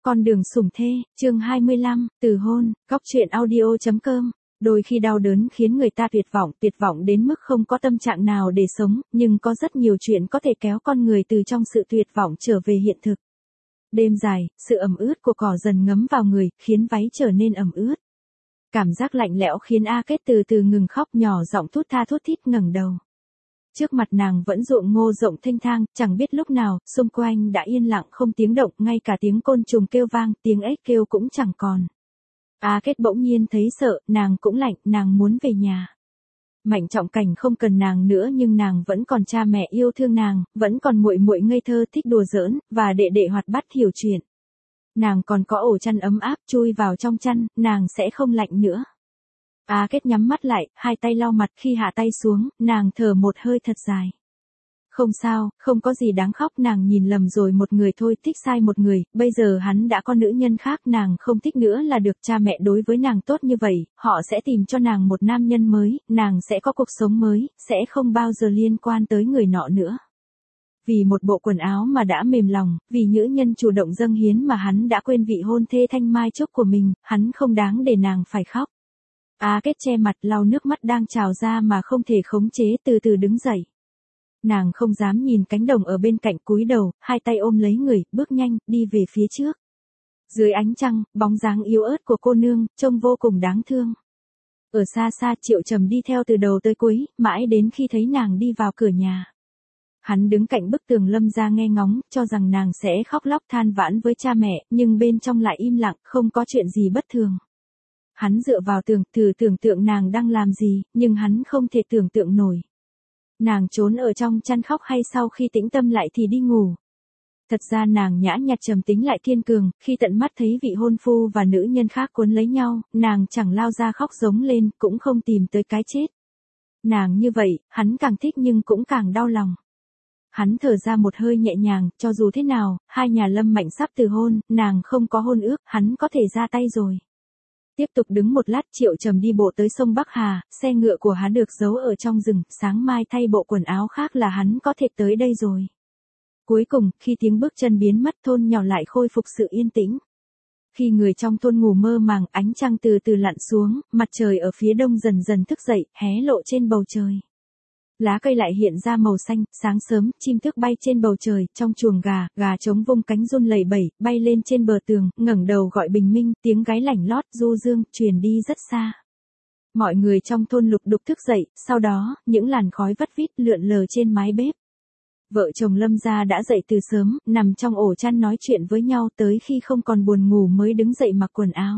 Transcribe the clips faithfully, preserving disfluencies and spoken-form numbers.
Con đường sủng thê, chương hai mươi lăm, từ hôn, góc truyện audio.com. Đôi khi đau đớn khiến người ta tuyệt vọng, tuyệt vọng đến mức không có tâm trạng nào để sống, nhưng có rất nhiều chuyện có thể kéo con người từ trong sự tuyệt vọng trở về hiện thực. Đêm dài, sự ẩm ướt của cỏ dần ngấm vào người, khiến váy trở nên ẩm ướt. Cảm giác lạnh lẽo khiến A Kết từ từ ngừng khóc, nhỏ giọng thút tha thút thít ngẩng đầu. Trước mặt nàng vẫn ruộng ngô rộng thênh thang, chẳng biết lúc nào, xung quanh đã yên lặng không tiếng động, ngay cả tiếng côn trùng kêu vang, tiếng ếch kêu cũng chẳng còn. A Kết bỗng nhiên thấy sợ, nàng cũng lạnh, nàng muốn về nhà. Mạnh Trọng Cảnh không cần nàng nữa, nhưng nàng vẫn còn cha mẹ yêu thương nàng, vẫn còn muội muội ngây thơ thích đùa giỡn, và đệ đệ hoạt bát hiểu chuyện. Nàng còn có ổ chăn ấm áp, chui vào trong chăn, nàng sẽ không lạnh nữa. A Kết nhắm mắt lại, hai tay lau mặt, khi hạ tay xuống, nàng thở một hơi thật dài. Không sao, không có gì đáng khóc, nàng nhìn lầm rồi một người thôi, thích sai một người, bây giờ hắn đã có nữ nhân khác, nàng không thích nữa là được, cha mẹ đối với nàng tốt như vậy, họ sẽ tìm cho nàng một nam nhân mới, nàng sẽ có cuộc sống mới, sẽ không bao giờ liên quan tới người nọ nữa. Vì một bộ quần áo mà đã mềm lòng, vì nữ nhân chủ động dâng hiến mà hắn đã quên vị hôn thê thanh mai trúc của mình, hắn không đáng để nàng phải khóc. A Kết che mặt, lau nước mắt đang trào ra mà không thể khống chế, từ từ đứng dậy. Nàng không dám nhìn cánh đồng ở bên cạnh, cúi đầu, hai tay ôm lấy người, bước nhanh, đi về phía trước. Dưới ánh trăng, bóng dáng yếu ớt của cô nương, trông vô cùng đáng thương. Ở xa xa, Triệu Trầm đi theo từ đầu tới cuối, mãi đến khi thấy nàng đi vào cửa nhà. Hắn đứng cạnh bức tường Lâm gia nghe ngóng, cho rằng nàng sẽ khóc lóc than vãn với cha mẹ, nhưng bên trong lại im lặng, không có chuyện gì bất thường. Hắn dựa vào tường, thử tưởng tượng nàng đang làm gì, nhưng hắn không thể tưởng tượng nổi. Nàng trốn ở trong chăn khóc hay sau khi tĩnh tâm lại thì đi ngủ. Thật ra nàng nhã nhặn trầm tính lại kiên cường, khi tận mắt thấy vị hôn phu và nữ nhân khác cuốn lấy nhau, nàng chẳng lao ra khóc giống lên, cũng không tìm tới cái chết. Nàng như vậy, hắn càng thích nhưng cũng càng đau lòng. Hắn thở ra một hơi nhẹ nhàng, cho dù thế nào, hai nhà Lâm Mạnh sắp từ hôn, nàng không có hôn ước, hắn có thể ra tay rồi. Tiếp tục đứng một lát, Triệu Trầm đi bộ tới sông Bắc Hà, xe ngựa của hắn được giấu ở trong rừng, sáng mai thay bộ quần áo khác là hắn có thể tới đây rồi. Cuối cùng, khi tiếng bước chân biến mất, thôn nhỏ lại khôi phục sự yên tĩnh. Khi người trong thôn ngủ mơ màng, ánh trăng từ từ lặn xuống, mặt trời ở phía đông dần dần thức dậy, hé lộ trên bầu trời. Lá cây lại hiện ra màu xanh, sáng sớm, chim tước bay trên bầu trời, trong chuồng gà, gà trống vung cánh run lẩy bẩy, bay lên trên bờ tường, ngẩng đầu gọi bình minh, tiếng gáy lảnh lót, du dương, truyền đi rất xa. Mọi người trong thôn lục đục thức dậy, sau đó, những làn khói vắt vít lượn lờ trên mái bếp. Vợ chồng Lâm gia đã dậy từ sớm, nằm trong ổ chăn nói chuyện với nhau tới khi không còn buồn ngủ mới đứng dậy mặc quần áo.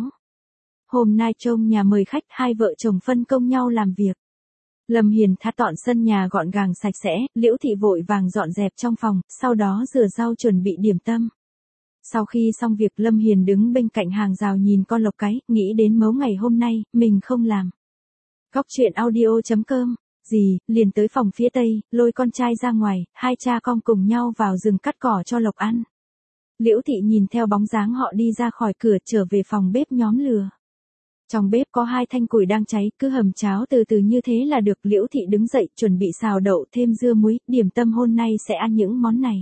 Hôm nay trông nhà mời khách, hai vợ chồng phân công nhau làm việc. Lâm Hiền thắt dọn sân nhà gọn gàng sạch sẽ, Liễu Thị vội vàng dọn dẹp trong phòng, sau đó rửa rau chuẩn bị điểm tâm. Sau khi xong việc, Lâm Hiền đứng bên cạnh hàng rào nhìn con lộc cái, nghĩ đến mấu ngày hôm nay, mình không làm. Góc truyện audio.com, gì, liền tới phòng phía tây, lôi con trai ra ngoài, hai cha con cùng nhau vào rừng cắt cỏ cho lộc ăn. Liễu Thị nhìn theo bóng dáng họ đi ra khỏi cửa, trở về phòng bếp nhóm lửa. Trong bếp có hai thanh củi đang cháy, cứ hầm cháo từ từ như thế là được. Liễu Thị đứng dậy, chuẩn bị xào đậu thêm dưa muối, điểm tâm hôm nay sẽ ăn những món này.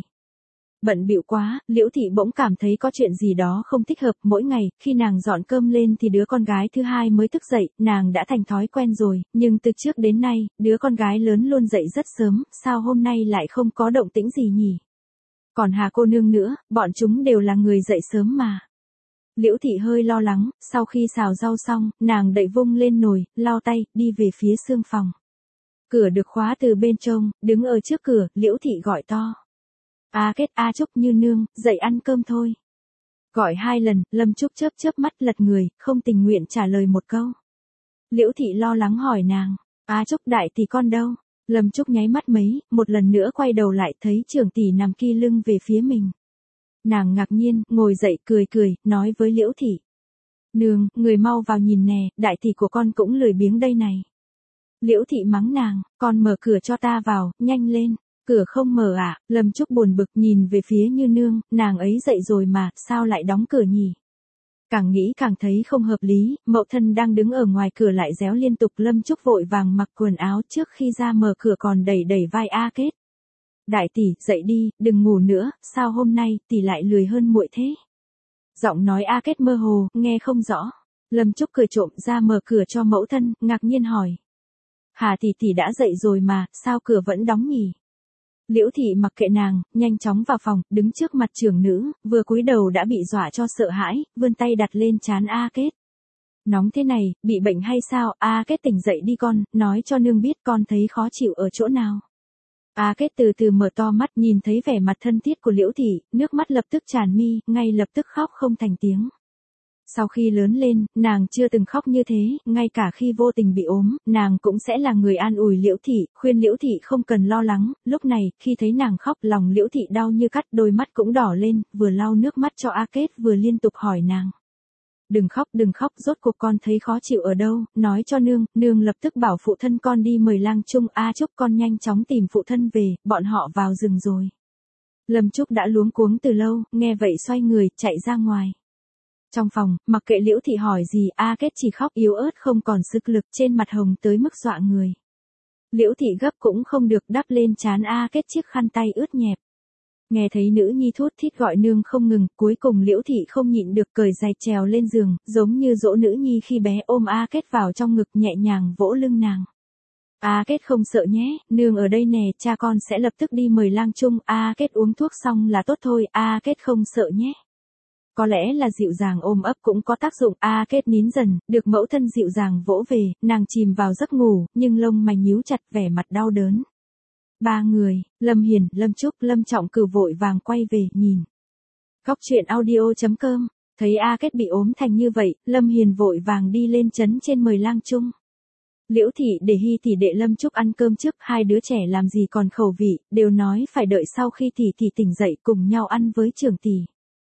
Bận bịu quá, Liễu Thị bỗng cảm thấy có chuyện gì đó không thích hợp, mỗi ngày, khi nàng dọn cơm lên thì đứa con gái thứ hai mới thức dậy, nàng đã thành thói quen rồi, nhưng từ trước đến nay, đứa con gái lớn luôn dậy rất sớm, sao hôm nay lại không có động tĩnh gì nhỉ? Còn Hà cô nương nữa, bọn chúng đều là người dậy sớm mà. Liễu Thị hơi lo lắng, sau khi xào rau xong, nàng đậy vung lên nồi, lau tay, đi về phía xương phòng. Cửa được khóa từ bên trong, đứng ở trước cửa, Liễu Thị gọi to. A Kết, A Trúc, Như nương, dậy ăn cơm thôi. Gọi hai lần, Lâm Trúc chớp chớp mắt lật người, không tình nguyện trả lời một câu. Liễu Thị lo lắng hỏi nàng, A Trúc đại tỷ con đâu? Lâm Trúc nháy mắt mấy, một lần nữa quay đầu lại thấy trưởng tỷ nằm ki lưng về phía mình. Nàng ngạc nhiên, ngồi dậy cười cười, nói với Liễu Thị. Nương, người mau vào nhìn nè, đại tỷ của con cũng lười biếng đây này. Liễu Thị mắng nàng, con mở cửa cho ta vào, nhanh lên. Cửa không mở à? Lâm Trúc buồn bực nhìn về phía Như nương, nàng ấy dậy rồi mà, sao lại đóng cửa nhỉ? Càng nghĩ càng thấy không hợp lý, mậu thân đang đứng ở ngoài cửa lại réo liên tục. Lâm Trúc vội vàng mặc quần áo, trước khi ra mở cửa còn đẩy đẩy vai A Kết. Đại tỷ, dậy đi, đừng ngủ nữa, sao hôm nay tỷ lại lười hơn muội thế? Giọng nói A Kết mơ hồ, nghe không rõ. Lâm Trúc cười trộm ra mở cửa cho mẫu thân, ngạc nhiên hỏi. Hà tỷ tỷ đã dậy rồi mà, sao cửa vẫn đóng nhỉ? Liễu thị mặc kệ nàng, nhanh chóng vào phòng, đứng trước mặt trưởng nữ, vừa cúi đầu đã bị dọa cho sợ hãi, vươn tay đặt lên trán A Kết. Nóng thế này, bị bệnh hay sao? A Kết tỉnh dậy đi con, nói cho nương biết con thấy khó chịu ở chỗ nào. A Kết từ từ mở to mắt, nhìn thấy vẻ mặt thân thiết của Liễu thị, nước mắt lập tức tràn mi, ngay lập tức khóc không thành tiếng. Sau khi lớn lên, nàng chưa từng khóc như thế, ngay cả khi vô tình bị ốm, nàng cũng sẽ là người an ủi Liễu thị, khuyên Liễu thị không cần lo lắng. Lúc này, khi thấy nàng khóc, lòng Liễu thị đau như cắt, đôi mắt cũng đỏ lên, vừa lau nước mắt cho A Kết vừa liên tục hỏi nàng. Đừng khóc, đừng khóc, rốt cuộc con thấy khó chịu ở đâu, nói cho nương. Nương lập tức bảo phụ thân con đi mời lang trung. A Trúc, con nhanh chóng tìm phụ thân về, bọn họ vào rừng rồi. Lâm Trúc đã luống cuống từ lâu, nghe vậy xoay người, chạy ra ngoài. Trong phòng, mặc kệ Liễu thị hỏi gì, A Kết chỉ khóc yếu ớt không còn sức lực, trên mặt hồng tới mức dọa người. Liễu thị gấp cũng không được, đắp lên trán A Kết chiếc khăn tay ướt nhẹp. Nghe thấy nữ nhi thút thít gọi nương không ngừng, cuối cùng Liễu thị không nhịn được cởi giày trèo lên giường, giống như dỗ nữ nhi khi bé, ôm A Kết vào trong ngực nhẹ nhàng vỗ lưng nàng. A Kết không sợ nhé, nương ở đây nè, cha con sẽ lập tức đi mời lang trung. A Kết uống thuốc xong là tốt thôi, A Kết không sợ nhé. Có lẽ là dịu dàng ôm ấp cũng có tác dụng. A Kết nín dần, được mẫu thân dịu dàng vỗ về, nàng chìm vào giấc ngủ, nhưng lông mày nhíu chặt, vẻ mặt đau đớn. Ba người, Lâm Hiền, Lâm Trúc, Lâm Trọng Cửu vội vàng quay về, nhìn. Góc truyện audio chấm com, thấy A Kết bị ốm thành như vậy, Lâm Hiền vội vàng đi lên trấn trên mời lang trung. Liễu thị để Hi tỷ đệ Lâm Trúc ăn cơm trước, hai đứa trẻ làm gì còn khẩu vị, đều nói phải đợi sau khi tỷ tỷ tỉnh dậy cùng nhau ăn với trưởng tỷ.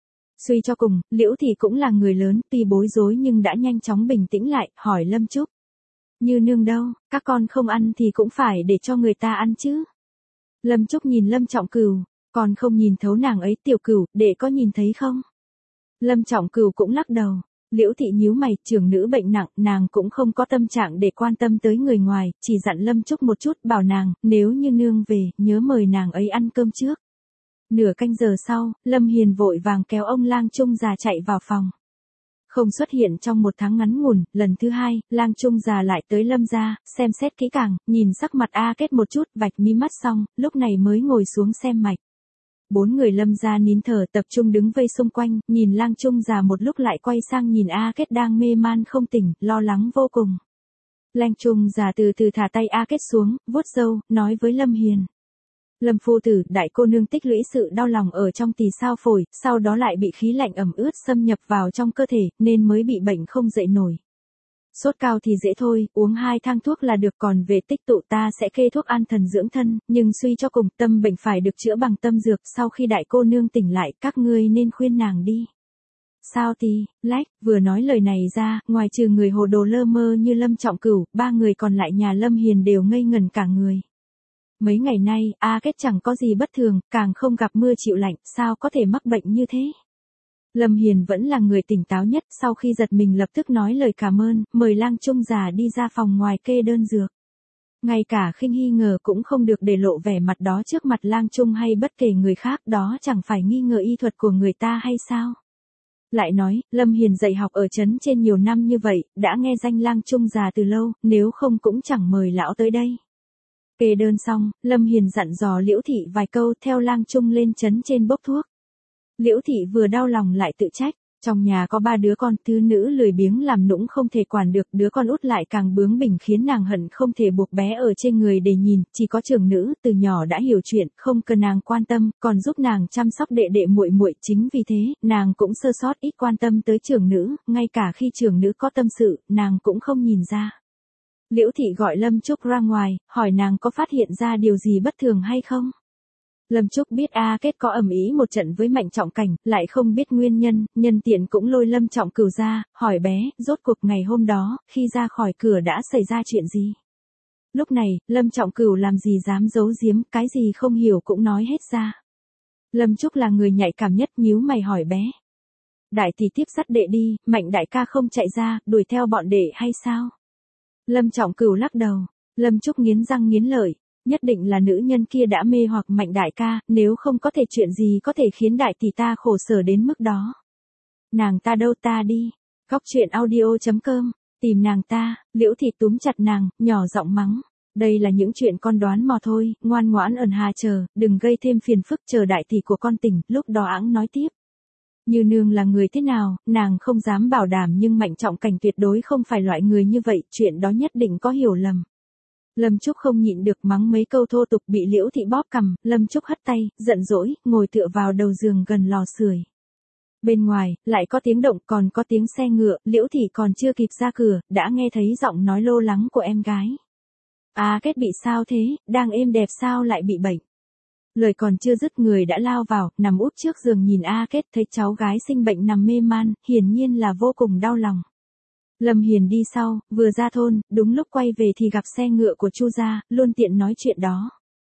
Suy cho cùng, Liễu thị cũng là người lớn, tuy bối rối nhưng đã nhanh chóng bình tĩnh lại, hỏi Lâm Trúc. Như nương đâu, các con không ăn thì cũng phải để cho người ta ăn chứ. Lâm Trúc nhìn Lâm Trọng Cửu, còn không nhìn thấu nàng ấy. Tiểu Cửu, đệ có nhìn thấy không? Lâm Trọng Cửu cũng lắc đầu. Liễu thị nhíu mày, trưởng nữ bệnh nặng, nàng cũng không có tâm trạng để quan tâm tới người ngoài, chỉ dặn Lâm Trúc một chút, bảo nàng, nếu như nương về, nhớ mời nàng ấy ăn cơm trước. Nửa canh giờ sau, Lâm Hiền vội vàng kéo ông lang trung già chạy vào phòng. Không xuất hiện trong một tháng ngắn ngủn, lần thứ hai, lang trung già lại tới Lâm gia, xem xét kỹ càng, nhìn sắc mặt A Kết một chút, vạch mí mắt xong, lúc này mới ngồi xuống xem mạch. Bốn người Lâm gia nín thở tập trung đứng vây xung quanh, nhìn lang trung già một lúc lại quay sang nhìn A Kết đang mê man không tỉnh, lo lắng vô cùng. Lang trung già từ từ thả tay A Kết xuống, vuốt râu, nói với Lâm Hiền. Lâm phu tử, đại cô nương tích lũy sự đau lòng ở trong tỳ sao phổi, sau đó lại bị khí lạnh ẩm ướt xâm nhập vào trong cơ thể, nên mới bị bệnh không dậy nổi. Sốt cao thì dễ thôi, uống hai thang thuốc là được, còn về tích tụ ta sẽ kê thuốc an thần dưỡng thân, nhưng suy cho cùng tâm bệnh phải được chữa bằng tâm dược, sau khi đại cô nương tỉnh lại, các ngươi nên khuyên nàng đi. Sao thì, lách, vừa nói lời này ra, ngoài trừ người hồ đồ lơ mơ như Lâm Trọng Cửu, ba người còn lại nhà Lâm Hiền đều ngây ngẩn cả người. Mấy ngày nay, A Kết chẳng có gì bất thường, càng không gặp mưa chịu lạnh, sao có thể mắc bệnh như thế? Lâm Hiền vẫn là người tỉnh táo nhất, sau khi giật mình lập tức nói lời cảm ơn, mời lang trung già đi ra phòng ngoài kê đơn dược. Ngay cả Khinh Hy ngờ cũng không được để lộ vẻ mặt đó trước mặt lang trung hay bất kể người khác, đó chẳng phải nghi ngờ y thuật của người ta hay sao? Lại nói, Lâm Hiền dạy học ở trấn trên nhiều năm như vậy, đã nghe danh lang trung già từ lâu, nếu không cũng chẳng mời lão tới đây. Kê đơn xong, Lâm Hiền dặn dò Liễu thị vài câu, theo lang trung lên trấn trên bốc thuốc. Liễu thị vừa đau lòng lại tự trách, trong nhà có ba đứa con, thứ nữ lười biếng làm nũng không thể quản được, đứa con út lại càng bướng bỉnh khiến nàng hận không thể buộc bé ở trên người để nhìn, chỉ có trưởng nữ từ nhỏ đã hiểu chuyện, không cần nàng quan tâm, còn giúp nàng chăm sóc đệ đệ muội muội, chính vì thế, nàng cũng sơ sót ít quan tâm tới trưởng nữ, ngay cả khi trưởng nữ có tâm sự, nàng cũng không nhìn ra. Liễu thị gọi Lâm Trúc ra ngoài, hỏi nàng có phát hiện ra điều gì bất thường hay không? Lâm Trúc biết A Kết có ầm ĩ một trận với Mạnh Trọng Cảnh, lại không biết nguyên nhân, nhân tiện cũng lôi Lâm Trọng Cửu ra, hỏi bé, rốt cuộc ngày hôm đó, khi ra khỏi cửa đã xảy ra chuyện gì? Lúc này, Lâm Trọng Cửu làm gì dám giấu giếm, cái gì không hiểu cũng nói hết ra. Lâm Trúc là người nhạy cảm nhất, nhíu mày hỏi bé. Đại tỷ tiếp dắt đệ đi, Mạnh đại ca không chạy ra, đuổi theo bọn đệ hay sao? Lâm Trọng Cửu lắc đầu, Lâm Trúc nghiến răng nghiến lợi, nhất định là nữ nhân kia đã mê hoặc Mạnh đại ca, nếu không có thể chuyện gì có thể khiến đại tỷ ta khổ sở đến mức đó. Nàng ta đâu ta đi. Góc truyện audio.com, tìm nàng ta, Liễu Thị túm chặt nàng, nhỏ giọng mắng. Đây là những chuyện con đoán mò thôi, ngoan ngoãn ẩn hà chờ, đừng gây thêm phiền phức, chờ đại tỷ của con tỉnh, lúc đó ẵng nói tiếp. Như nương là người thế nào, nàng không dám bảo đảm nhưng Mạnh Trọng Cảnh tuyệt đối không phải loại người như vậy, chuyện đó nhất định có hiểu lầm. Lâm Trúc không nhịn được mắng mấy câu thô tục bị Liễu Thị bóp cằm, Lâm Trúc hất tay, giận dỗi, ngồi tựa vào đầu giường gần lò sưởi. Bên ngoài, lại có tiếng động, còn có tiếng xe ngựa, Liễu Thị còn chưa kịp ra cửa, đã nghe thấy giọng nói lo lắng của em gái. A Kết bị sao thế, đang êm đẹp sao lại bị bệnh. Lời còn chưa dứt người đã lao vào, nằm úp trước giường nhìn A Kết thấy cháu gái sinh bệnh nằm mê man, hiển nhiên là vô cùng đau lòng. Lâm Hiền đi sau, vừa ra thôn, đúng lúc quay về thì gặp xe ngựa của Chu gia, luôn tiện nói chuyện đó.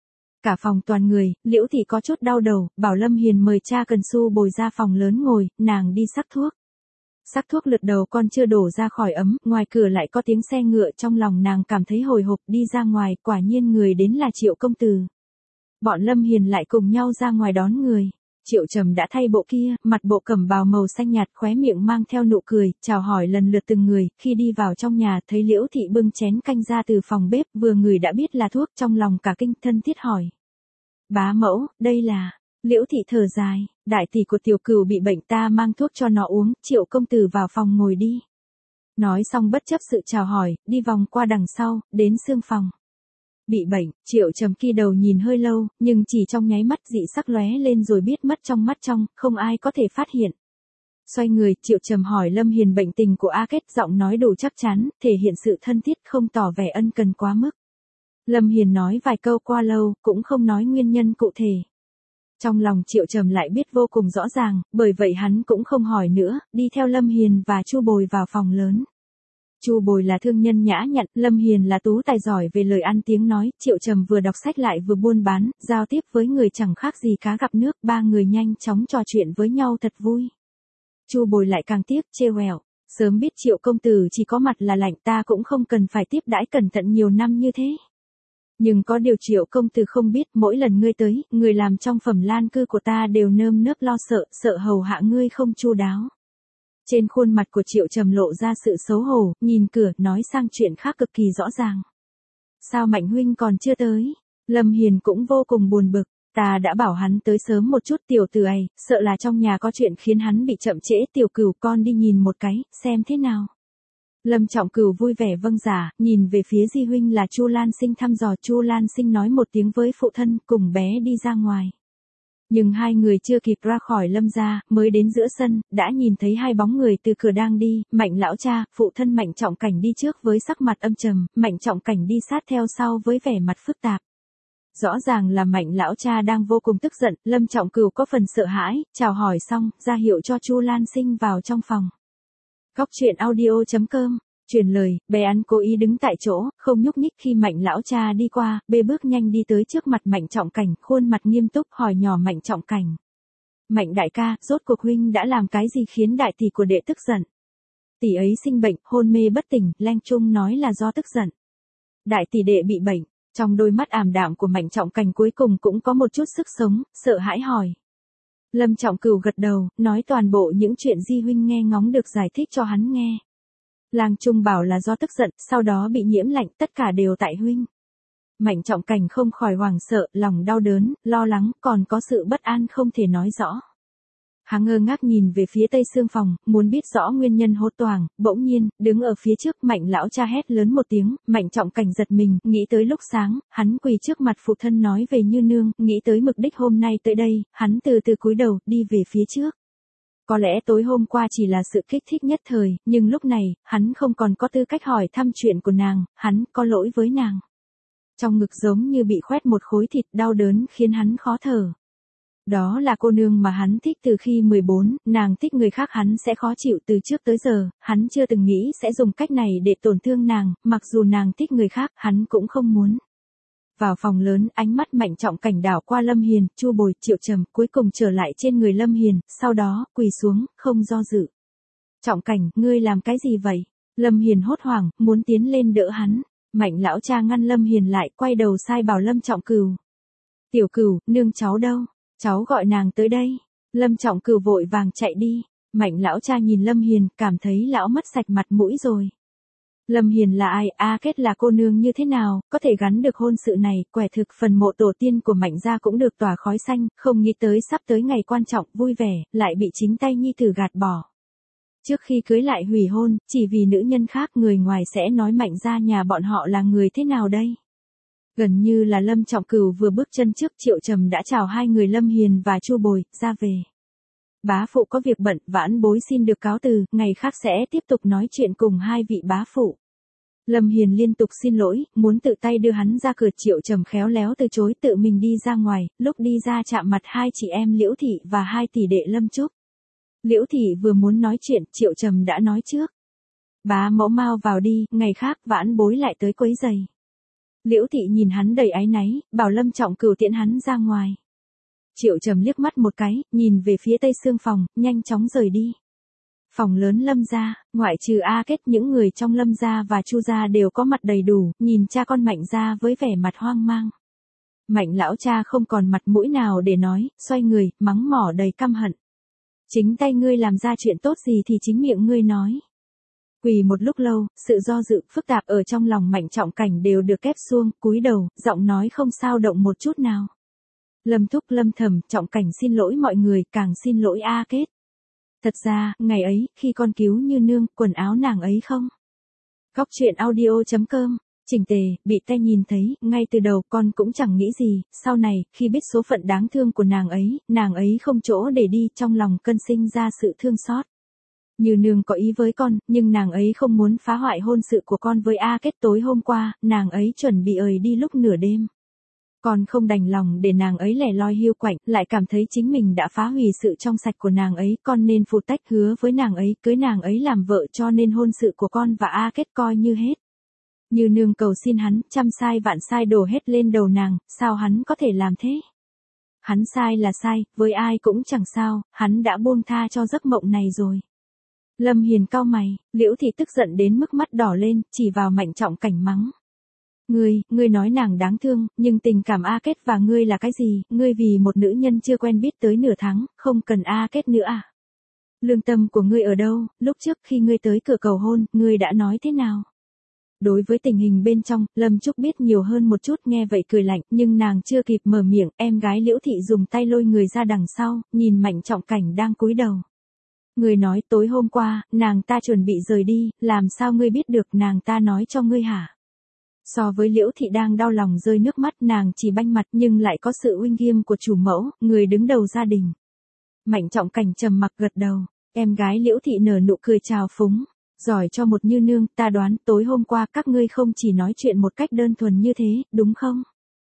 Cả phòng toàn người, Liễu Thị có chút đau đầu, bảo Lâm Hiền mời cha Cần Su bồi ra phòng lớn ngồi, nàng đi sắc thuốc. Sắc thuốc lượt đầu con chưa đổ ra khỏi ấm, ngoài cửa lại có tiếng xe ngựa, trong lòng nàng cảm thấy hồi hộp, đi ra ngoài, quả nhiên người đến là Triệu công tử. Bọn Lâm Hiền lại cùng nhau ra ngoài đón người. Triệu Trầm đã thay bộ kia, mặt bộ cẩm bào màu xanh nhạt, khóe miệng mang theo nụ cười, chào hỏi lần lượt từng người, khi đi vào trong nhà thấy Liễu Thị bưng chén canh ra từ phòng bếp, vừa ngửi đã biết là thuốc, trong lòng cả kinh, thân thiết hỏi. Bá mẫu, đây là... Liễu Thị thở dài, đại tỷ của Tiểu Cửu bị bệnh, ta mang thuốc cho nó uống, Triệu công tử vào phòng ngồi đi. Nói xong bất chấp sự chào hỏi, đi vòng qua đằng sau, đến xương phòng. Bị bệnh, Triệu Trầm kia đầu nhìn hơi lâu, nhưng chỉ trong nháy mắt dị sắc lóe lên rồi biết mất trong mắt trong, không ai có thể phát hiện. Xoay người, Triệu Trầm hỏi Lâm Hiền bệnh tình của A Kết, giọng nói đủ chắc chắn, thể hiện sự thân thiết, không tỏ vẻ ân cần quá mức. Lâm Hiền nói vài câu qua lâu, cũng không nói nguyên nhân cụ thể. Trong lòng Triệu Trầm lại biết vô cùng rõ ràng, bởi vậy hắn cũng không hỏi nữa, đi theo Lâm Hiền và Chu Bồi vào phòng lớn. Chu Bồi là thương nhân nhã nhặn, Lâm Hiền là tú tài giỏi về lời ăn tiếng nói, Triệu Trầm vừa đọc sách lại vừa buôn bán, giao tiếp với người chẳng khác gì cá gặp nước, ba người nhanh chóng trò chuyện với nhau thật vui. Chu Bồi lại càng tiếc, trêu ghẹo, sớm biết Triệu công tử chỉ có mặt là lạnh, ta cũng không cần phải tiếp đãi cẩn thận nhiều năm như thế. Nhưng có điều Triệu công tử không biết, mỗi lần ngươi tới, người làm trong phẩm lan cư của ta đều nơm nớp lo sợ, sợ hầu hạ ngươi không chu đáo. Trên khuôn mặt của Triệu Trầm lộ ra sự xấu hổ, nhìn cửa, nói sang chuyện khác cực kỳ rõ ràng. Sao Mạnh huynh còn chưa tới? Lâm Hiền cũng vô cùng buồn bực, ta đã bảo hắn tới sớm một chút, tiểu tử ấy, sợ là trong nhà có chuyện khiến hắn bị chậm trễ, Tiểu Cửu con đi nhìn một cái, xem thế nào. Lâm Trọng Cửu vui vẻ vâng giả, nhìn về phía Di huynh là Chu Lan Sinh thăm dò, Chu Lan Sinh nói một tiếng với phụ thân, cùng bé đi ra ngoài. Nhưng hai người chưa kịp ra khỏi Lâm gia, mới đến giữa sân, đã nhìn thấy hai bóng người từ cửa đang đi, Mạnh lão cha, phụ thân Mạnh Trọng Cảnh đi trước với sắc mặt âm trầm, Mạnh Trọng Cảnh đi sát theo sau với vẻ mặt phức tạp. Rõ ràng là Mạnh lão cha đang vô cùng tức giận, Lâm Trọng Cửu có phần sợ hãi, chào hỏi xong, ra hiệu cho Chu Lan Sinh vào trong phòng. Góc truyện audio.com, truyền lời, bé ăn cố ý đứng tại chỗ, không nhúc nhích khi Mạnh lão cha đi qua, bê bước nhanh đi tới trước mặt Mạnh Trọng Cảnh, khuôn mặt nghiêm túc hỏi nhỏ Mạnh Trọng Cảnh. Mạnh đại ca, rốt cuộc huynh đã làm cái gì khiến đại tỷ của đệ tức giận? Tỷ ấy sinh bệnh, hôn mê bất tỉnh, Leng Trung nói là do tức giận. Đại tỷ đệ bị bệnh, trong đôi mắt ảm đạm của Mạnh Trọng Cảnh cuối cùng cũng có một chút sức sống, sợ hãi hỏi. Lâm Trọng Cửu gật đầu, nói toàn bộ những chuyện Di huynh nghe ngóng được giải thích cho hắn nghe. Lang Trung bảo là do tức giận, sau đó bị nhiễm lạnh, tất cả đều tại huynh. Mạnh Trọng Cảnh không khỏi hoảng sợ, lòng đau đớn, lo lắng, còn có sự bất an không thể nói rõ. Hắn ngơ ngác nhìn về phía tây xương phòng, muốn biết rõ nguyên nhân hốt toàng, bỗng nhiên, đứng ở phía trước, Mạnh lão cha hét lớn một tiếng, Mạnh Trọng Cảnh giật mình, nghĩ tới lúc sáng, hắn quỳ trước mặt phụ thân nói về Như nương, nghĩ tới mục đích hôm nay tới đây, hắn từ từ cúi đầu, đi về phía trước. Có lẽ tối hôm qua chỉ là sự kích thích nhất thời, nhưng lúc này, hắn không còn có tư cách hỏi thăm chuyện của nàng, hắn có lỗi với nàng. Trong ngực giống như bị khoét một khối thịt, đau đớn khiến hắn khó thở. Đó là cô nương mà hắn thích từ khi mười bốn, nàng thích người khác hắn sẽ khó chịu từ trước tới giờ, hắn chưa từng nghĩ sẽ dùng cách này để tổn thương nàng, mặc dù nàng thích người khác, hắn cũng không muốn. Vào phòng lớn, ánh mắt Mạnh Trọng Cảnh đảo qua Lâm Hiền, Chu Bồi, Triệu Trầm, cuối cùng trở lại trên người Lâm Hiền, sau đó, quỳ xuống, không do dự. Trọng Cảnh, ngươi làm cái gì vậy? Lâm Hiền hốt hoảng, muốn tiến lên đỡ hắn. Mạnh lão cha ngăn Lâm Hiền lại, quay đầu sai bảo Lâm Trọng Cửu. Tiểu Cửu, nương cháu đâu? Cháu gọi nàng tới đây. Lâm Trọng Cửu vội vàng chạy đi. Mạnh lão cha nhìn Lâm Hiền, cảm thấy lão mất sạch mặt mũi rồi. Lâm Hiền là ai, A Kết là cô nương như thế nào, có thể gắn được hôn sự này, quẻ thực phần mộ tổ tiên của Mạnh gia cũng được tỏa khói xanh, không nghĩ tới sắp tới ngày quan trọng, vui vẻ, lại bị chính tay nhi tử gạt bỏ. Trước khi cưới lại hủy hôn, chỉ vì nữ nhân khác người ngoài sẽ nói Mạnh gia nhà bọn họ là người thế nào đây? Gần như là Lâm Trọng Cửu vừa bước chân trước Triệu Trầm đã chào hai người Lâm Hiền và Chu Bồi, ra về. Bá phụ có việc bận, vãn bối xin được cáo từ, ngày khác sẽ tiếp tục nói chuyện cùng hai vị bá phụ. Lâm Hiền liên tục xin lỗi, muốn tự tay đưa hắn ra cửa. Triệu Trầm khéo léo từ chối, tự mình đi ra ngoài, lúc đi ra chạm mặt hai chị em Liễu Thị và hai tỷ đệ Lâm Trúc. Liễu Thị vừa muốn nói chuyện, Triệu Trầm đã nói trước. Bá mẫu mau vào đi, ngày khác vãn bối lại tới quấy giày. Liễu Thị nhìn hắn đầy áy náy, bảo Lâm Trọng Cửu tiễn hắn ra ngoài. Triệu Trầm liếc mắt một cái, nhìn về phía tây xương phòng, nhanh chóng rời đi. Phòng lớn Lâm gia, ngoại trừ A Kết, những người trong Lâm gia và Chu gia đều có mặt đầy đủ, nhìn cha con Mạnh gia với vẻ mặt hoang mang. Mạnh lão cha không còn mặt mũi nào để nói, xoay người, mắng mỏ đầy căm hận. Chính tay ngươi làm ra chuyện tốt gì thì chính miệng ngươi nói. Quỳ một lúc lâu, sự do dự, phức tạp ở trong lòng Mạnh Trọng Cảnh đều được ép xuông, cúi đầu, giọng nói không sao động một chút nào. Lâm thúc Lâm thầm, Trọng Cảnh xin lỗi mọi người, càng xin lỗi A Kết. Thật ra, ngày ấy, khi con cứu Như Nương, quần áo nàng ấy không? Góc truyện audio chấm com, chỉnh tề, bị tay nhìn thấy, ngay từ đầu con cũng chẳng nghĩ gì, sau này, khi biết số phận đáng thương của nàng ấy, nàng ấy không chỗ để đi, trong lòng cân sinh ra sự thương xót. Như Nương có ý với con, nhưng nàng ấy không muốn phá hoại hôn sự của con với A Kết. Tối hôm qua, nàng ấy chuẩn bị ời đi lúc nửa đêm. Con không đành lòng để nàng ấy lẻ loi hiu quạnh, lại cảm thấy chính mình đã phá hủy sự trong sạch của nàng ấy, con nên phụ tách hứa với nàng ấy, cưới nàng ấy làm vợ, cho nên hôn sự của con và A Kết coi như hết. Như Nương cầu xin hắn, trăm sai vạn sai đổ hết lên đầu nàng, sao hắn có thể làm thế? Hắn sai là sai, với ai cũng chẳng sao, hắn đã buông tha cho giấc mộng này rồi. Lâm Hiền cau mày, Liễu Thị tức giận đến mức mắt đỏ lên, chỉ vào Mạnh Trọng Cảnh mắng. Ngươi, ngươi nói nàng đáng thương, nhưng tình cảm A Kết và ngươi là cái gì, ngươi vì một nữ nhân chưa quen biết tới nửa tháng, không cần A Kết nữa à? Lương tâm của ngươi ở đâu, lúc trước khi ngươi tới cửa cầu hôn, ngươi đã nói thế nào? Đối với tình hình bên trong, Lâm Trúc biết nhiều hơn một chút, nghe vậy cười lạnh, nhưng nàng chưa kịp mở miệng, em gái Liễu Thị dùng tay lôi người ra đằng sau, nhìn Mạnh Trọng Cảnh đang cúi đầu. Ngươi nói tối hôm qua, nàng ta chuẩn bị rời đi, làm sao ngươi biết được nàng ta nói cho ngươi hả? So với Liễu Thị đang đau lòng rơi nước mắt, nàng chỉ banh mặt nhưng lại có sự uy nghiêm của chủ mẫu, người đứng đầu gia đình. Mạnh Trọng Cảnh trầm mặc gật đầu, em gái Liễu Thị nở nụ cười trào phúng. Giỏi cho một Như Nương, ta đoán tối hôm qua các ngươi không chỉ nói chuyện một cách đơn thuần như thế, đúng không?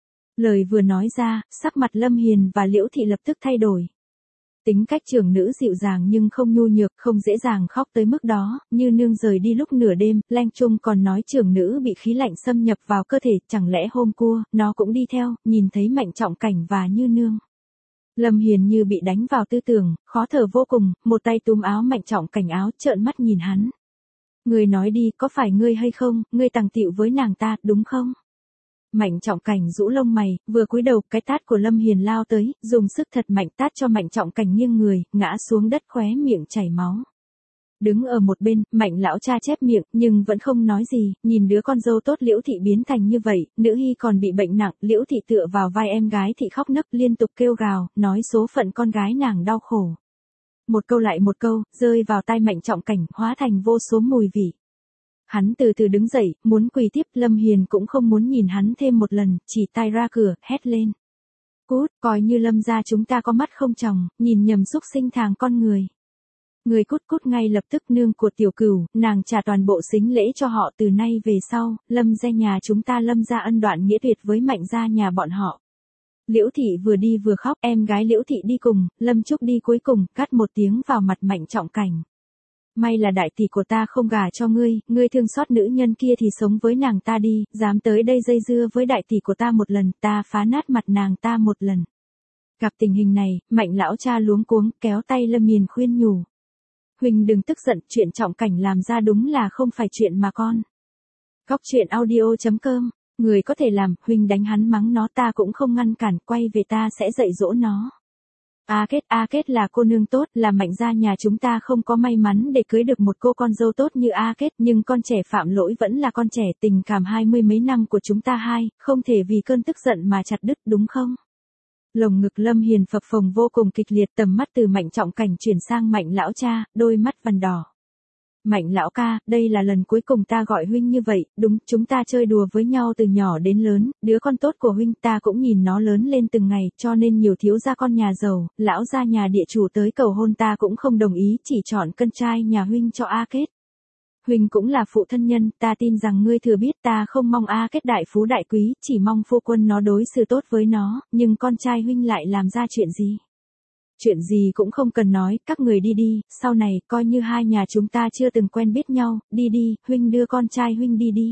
Lời vừa nói ra, sắc mặt Lâm Hiền và Liễu Thị lập tức thay đổi. Tính cách trưởng nữ dịu dàng nhưng không nhu nhược, không dễ dàng khóc tới mức đó. Như Nương rời đi lúc nửa đêm, Lanh Trung còn nói trưởng nữ bị khí lạnh xâm nhập vào cơ thể, chẳng lẽ hôm cua, nó cũng đi theo, nhìn thấy Mạnh Trọng Cảnh và Như Nương. Lâm Hiền như bị đánh vào tư tưởng, khó thở vô cùng, một tay túm áo Mạnh Trọng Cảnh áo, trợn mắt nhìn hắn. Ngươi nói đi, có phải ngươi hay không, ngươi tàng tiệu với nàng ta, đúng không? Mạnh Trọng Cảnh rũ lông mày, vừa cúi đầu, cái tát của Lâm Hiền lao tới, dùng sức thật mạnh tát cho Mạnh Trọng Cảnh nghiêng người, ngã xuống đất khóe miệng chảy máu. Đứng ở một bên, Mạnh lão cha chép miệng, nhưng vẫn không nói gì, nhìn đứa con dâu tốt Liễu Thị biến thành như vậy, nữ hy còn bị bệnh nặng, Liễu Thị tựa vào vai em gái Thị khóc nấc liên tục kêu gào, nói số phận con gái nàng đau khổ. Một câu lại một câu, rơi vào tai Mạnh Trọng Cảnh, hóa thành vô số mùi vị. Hắn từ từ đứng dậy, muốn quỳ tiếp, Lâm Hiền cũng không muốn nhìn hắn thêm một lần, chỉ tay ra cửa, hét lên. Cút, coi như Lâm gia chúng ta có mắt không tròng, nhìn nhầm xúc sinh thàng con người. Người cút cút ngay lập tức. Nương của Tiểu Cửu, nàng trả toàn bộ sính lễ cho họ từ nay về sau, Lâm gia nhà chúng ta Lâm gia ân đoạn nghĩa tuyệt với Mạnh gia nhà bọn họ. Liễu Thị vừa đi vừa khóc, em gái Liễu Thị đi cùng, Lâm Trúc đi cuối cùng, cắt một tiếng vào mặt Mạnh Trọng Cảnh. May là đại tỷ của ta không gả cho ngươi, ngươi thương xót nữ nhân kia thì sống với nàng ta đi, dám tới đây dây dưa với đại tỷ của ta một lần, ta phá nát mặt nàng ta một lần. Gặp tình hình này, Mạnh lão cha luống cuống, kéo tay Lâm Hiền khuyên nhủ. Huỳnh đừng tức giận, chuyện Trọng Cảnh làm ra đúng là không phải chuyện mà con. Góc truyện audio chấm com, người có thể làm, Huỳnh đánh hắn mắng nó ta cũng không ngăn cản, quay về ta sẽ dạy dỗ nó. A Kết, A Kết là cô nương tốt, là Mạnh gia nhà chúng ta không có may mắn để cưới được một cô con dâu tốt như A Kết, nhưng con trẻ phạm lỗi vẫn là con trẻ, tình cảm hai mươi mấy năm của chúng ta hai, không thể vì cơn tức giận mà chặt đứt đúng không? Lồng ngực Lâm Hiền phập phồng vô cùng kịch liệt, tầm mắt từ Mạnh Trọng Cảnh chuyển sang Mạnh lão cha, đôi mắt vằn đỏ. Mạnh lão ca, đây là lần cuối cùng ta gọi huynh như vậy, đúng, chúng ta chơi đùa với nhau từ nhỏ đến lớn, đứa con tốt của huynh ta cũng nhìn nó lớn lên từng ngày, cho nên nhiều thiếu gia con nhà giàu, lão gia nhà địa chủ tới cầu hôn ta cũng không đồng ý, chỉ chọn con trai nhà huynh cho A Kết. Huynh cũng là phụ thân nhân, ta tin rằng ngươi thừa biết ta không mong A Kết đại phú đại quý, chỉ mong phu quân nó đối xử tốt với nó, nhưng con trai huynh lại làm ra chuyện gì? Chuyện gì cũng không cần nói, các người đi đi, sau này, coi như hai nhà chúng ta chưa từng quen biết nhau, đi đi, huynh đưa con trai huynh đi đi.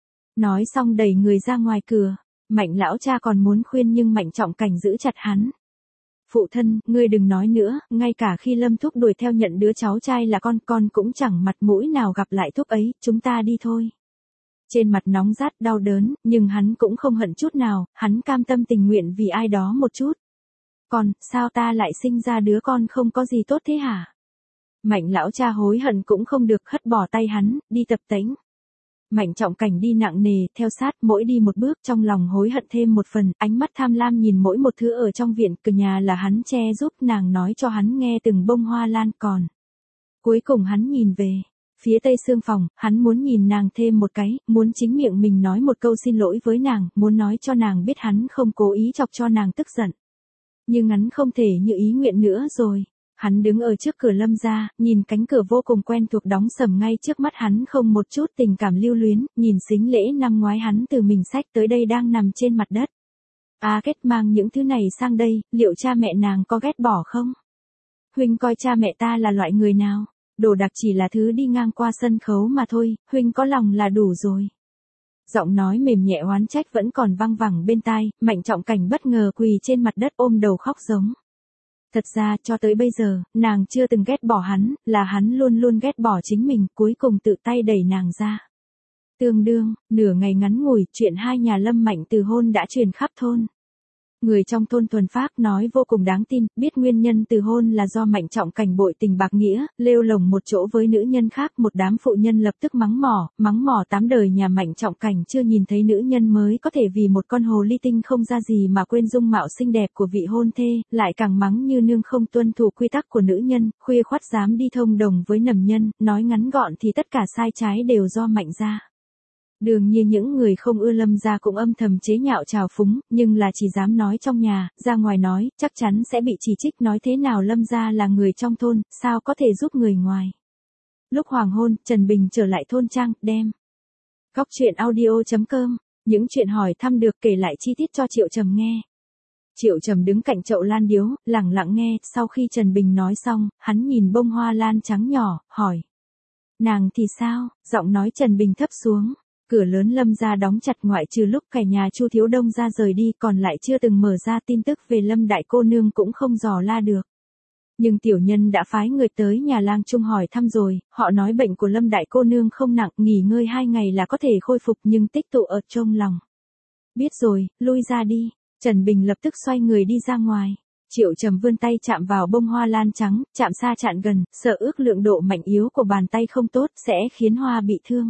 Nói xong đẩy người ra ngoài cửa, Mạnh lão cha còn muốn khuyên nhưng Mạnh Trọng Cảnh giữ chặt hắn. Phụ thân, ngươi đừng nói nữa, ngay cả khi Lâm thúc đuổi theo nhận đứa cháu trai là con, con cũng chẳng mặt mũi nào gặp lại thúc ấy, chúng ta đi thôi. Trên mặt nóng rát đau đớn, nhưng hắn cũng không hận chút nào, hắn cam tâm tình nguyện vì ai đó một chút. Còn, sao ta lại sinh ra đứa con không có gì tốt thế hả? Mạnh lão cha hối hận cũng không được, hất bỏ tay hắn, đi tập tễnh. Mạnh Trọng Cảnh đi nặng nề, theo sát, mỗi đi một bước trong lòng hối hận thêm một phần, ánh mắt tham lam nhìn mỗi một thứ ở trong viện, cửa nhà là hắn che giúp, nàng nói cho hắn nghe từng bông hoa lan còn. Cuối cùng hắn nhìn về phía tây xương phòng, hắn muốn nhìn nàng thêm một cái, muốn chính miệng mình nói một câu xin lỗi với nàng, muốn nói cho nàng biết hắn không cố ý chọc cho nàng tức giận. Nhưng hắn không thể như ý nguyện nữa rồi. Hắn đứng ở trước cửa Lâm gia, nhìn cánh cửa vô cùng quen thuộc đóng sầm ngay trước mắt hắn không một chút tình cảm lưu luyến, nhìn sính lễ năm ngoái hắn từ mình xách tới đây đang nằm trên mặt đất. A Kết mang những thứ này sang đây, liệu cha mẹ nàng có ghét bỏ không? Huynh coi cha mẹ ta là loại người nào? Đồ đạc chỉ là thứ đi ngang qua sân khấu mà thôi, huynh có lòng là đủ rồi. Giọng nói mềm nhẹ oán trách vẫn còn vang vẳng bên tai, Mạnh Trọng Cảnh bất ngờ quỳ trên mặt đất ôm đầu khóc giống. Thật ra, cho tới bây giờ, nàng chưa từng ghét bỏ hắn, là hắn luôn luôn ghét bỏ chính mình, cuối cùng tự tay đẩy nàng ra. Tương đương, nửa ngày ngắn ngủi, chuyện hai nhà Lâm Mạnh từ hôn đã truyền khắp thôn. Người trong thôn thuần phác nói vô cùng đáng tin, biết nguyên nhân từ hôn là do Mạnh Trọng Cảnh bội tình bạc nghĩa, lêu lồng một chỗ với nữ nhân khác, một đám phụ nhân lập tức mắng mỏ, mắng mỏ tám đời nhà Mạnh Trọng Cảnh chưa nhìn thấy nữ nhân mới có thể vì một con hồ ly tinh không ra gì mà quên dung mạo xinh đẹp của vị hôn thê, lại càng mắng như nương không tuân thủ quy tắc của nữ nhân, khuya khoắt dám đi thông đồng với nầm nhân, nói ngắn gọn thì tất cả sai trái đều do Mạnh gia. Đương nhiên những người không ưa Lâm gia cũng âm thầm chế nhạo trào phúng, nhưng là chỉ dám nói trong nhà, ra ngoài nói, chắc chắn sẽ bị chỉ trích, nói thế nào Lâm gia là người trong thôn, sao có thể giúp người ngoài. Lúc hoàng hôn, Trần Bình trở lại thôn trang, đem. Góc truyện audio chấm com, những chuyện hỏi thăm được kể lại chi tiết cho Triệu Trầm nghe. Triệu Trầm đứng cạnh chậu lan điếu, lặng lặng nghe, sau khi Trần Bình nói xong, hắn nhìn bông hoa lan trắng nhỏ, hỏi. Nàng thì sao? Giọng nói Trần Bình thấp xuống. Cửa lớn Lâm gia đóng chặt ngoại trừ lúc cả nhà Chu Thiếu Đông ra rời đi, còn lại chưa từng mở ra, tin tức về Lâm đại cô nương cũng không dò la được. Nhưng tiểu nhân đã phái người tới nhà Lang Trung hỏi thăm rồi, họ nói bệnh của Lâm đại cô nương không nặng, nghỉ ngơi hai ngày là có thể khôi phục, nhưng tích tụ ở trong lòng. Biết rồi, lui ra đi. Trần Bình lập tức xoay người đi ra ngoài. Triệu Trầm vươn tay chạm vào bông hoa lan trắng, chạm xa chạm gần, sợ ước lượng độ mạnh yếu của bàn tay không tốt sẽ khiến hoa bị thương.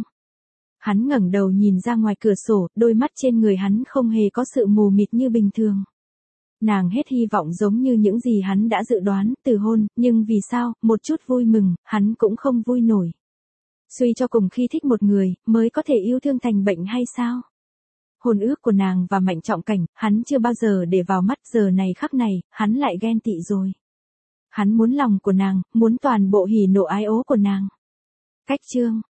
Hắn ngẩng đầu nhìn ra ngoài cửa sổ, đôi mắt trên người hắn không hề có sự mù mịt như bình thường. Nàng hết hy vọng giống như những gì hắn đã dự đoán, từ hôn, nhưng vì sao, một chút vui mừng, hắn cũng không vui nổi. Suy cho cùng khi thích một người, mới có thể yêu thương thành bệnh hay sao? Hôn ước của nàng và Mạnh Trọng Cảnh, hắn chưa bao giờ để vào mắt, giờ này khắc này, hắn lại ghen tị rồi. Hắn muốn lòng của nàng, muốn toàn bộ hỉ nộ ái ố của nàng. Cách chương